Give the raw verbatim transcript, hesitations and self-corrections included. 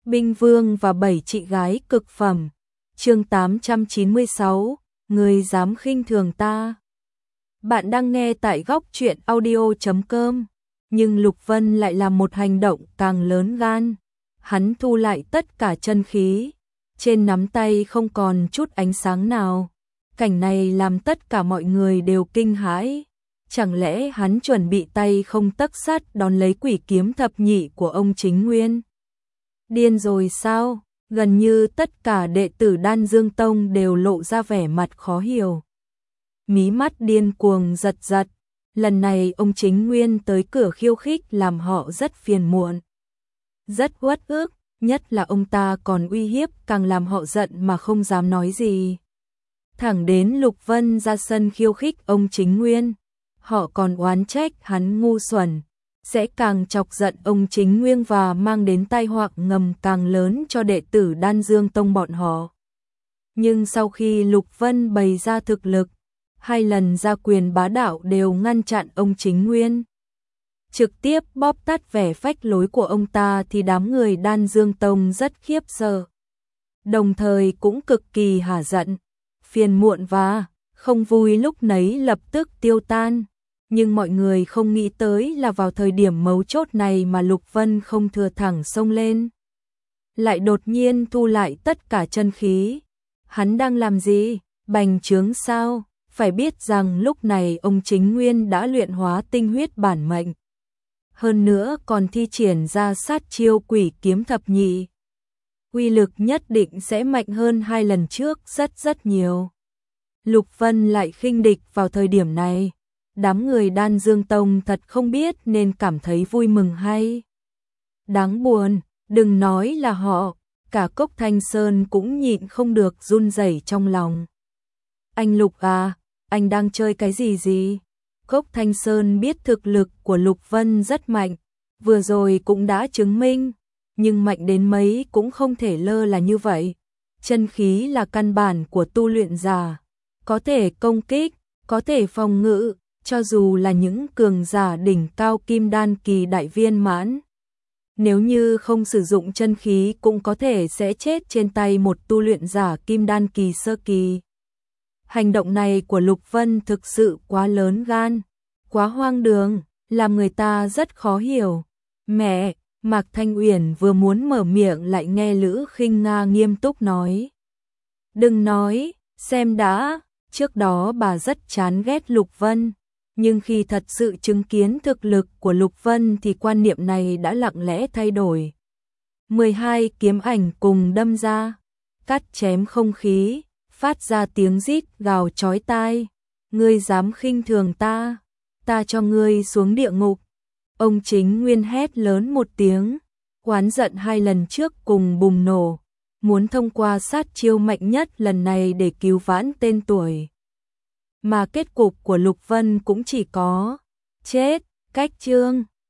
Binh Vương và bảy chị gái cực phẩm. Chương tám trăm chín mươi sáu, người dám khinh thường ta. Bạn đang nghe tại góc truyện audio chấm com, nhưng Lục Vân lại làm một hành động càng lớn gan. Hắn thu lại tất cả chân khí, trên nắm tay không còn chút ánh sáng nào. Cảnh này làm tất cả mọi người đều kinh hãi. Chẳng lẽ hắn chuẩn bị tay không tấc sắt đón lấy quỷ kiếm thập nhị của ông Chính Nguyên? Điên rồi sao? Gần như tất cả đệ tử Đan Dương Tông đều lộ ra vẻ mặt khó hiểu. Mí mắt điên cuồng giật giật. Lần này ông Chính Nguyên tới cửa khiêu khích làm họ rất phiền muộn. Rất uất ức, nhất là ông ta còn uy hiếp càng làm họ giận mà không dám nói gì. Thẳng đến Lục Vân ra sân khiêu khích ông Chính Nguyên, họ còn oán trách hắn ngu xuẩn, sẽ càng chọc giận ông Chính Nguyên và mang đến tai họa ngầm càng lớn cho đệ tử Đan Dương Tông bọn họ. Nhưng sau khi Lục Vân bày ra thực lực, hai lần ra quyền bá đạo đều ngăn chặn ông Chính Nguyên, trực tiếp bóp tắt vẻ phách lối của ông ta, thì đám người Đan Dương Tông rất khiếp sợ, đồng thời cũng cực kỳ hả giận. Phiền muộn và không vui lúc nấy lập tức tiêu tan. Nhưng mọi người không nghĩ tới là vào thời điểm mấu chốt này mà Lục Vân không thừa thẳng xông lên, lại đột nhiên thu lại tất cả chân khí. Hắn đang làm gì? Bành trướng sao? Phải biết rằng lúc này ông Chính Nguyên đã luyện hóa tinh huyết bản mệnh, hơn nữa còn thi triển ra sát chiêu quỷ kiếm thập nhị. Uy lực nhất định sẽ mạnh hơn hai lần trước rất rất nhiều. Lục Vân lại khinh địch vào thời điểm này. Đám người Đan Dương Tông thật không biết nên cảm thấy vui mừng hay đáng buồn. Đừng nói là họ, cả Cốc Thanh Sơn cũng nhịn không được run rẩy trong lòng. Anh Lục à, anh đang chơi cái gì gì? Cốc Thanh Sơn biết thực lực của Lục Vân rất mạnh, vừa rồi cũng đã chứng minh, nhưng mạnh đến mấy cũng không thể lơ là như vậy. Chân khí là căn bản của tu luyện giả, có thể công kích, có thể phòng ngự, cho dù là những cường giả đỉnh cao kim đan kỳ đại viên mãn, nếu như không sử dụng chân khí cũng có thể sẽ chết trên tay một tu luyện giả kim đan kỳ sơ kỳ. Hành động này của Lục Vân thực sự quá lớn gan, quá hoang đường, làm người ta rất khó hiểu. Mẹ, Mạc Thanh Uyển vừa muốn mở miệng lại nghe Lữ Khinh Nga nghiêm túc nói. Đừng nói, xem đã. Trước đó bà rất chán ghét Lục Vân, nhưng khi thật sự chứng kiến thực lực của Lục Vân thì quan niệm này đã lặng lẽ thay đổi. mười hai kiếm ảnh cùng đâm ra, cắt chém không khí, phát ra tiếng rít gào chói tai. Ngươi dám khinh thường ta, ta cho ngươi xuống địa ngục. Ông Chính Nguyên hét lớn một tiếng, oán giận hai lần trước cùng bùng nổ, muốn thông qua sát chiêu mạnh nhất lần này để cứu vãn tên tuổi. Mà kết cục của Lục Vân cũng chỉ có chết. Cách chương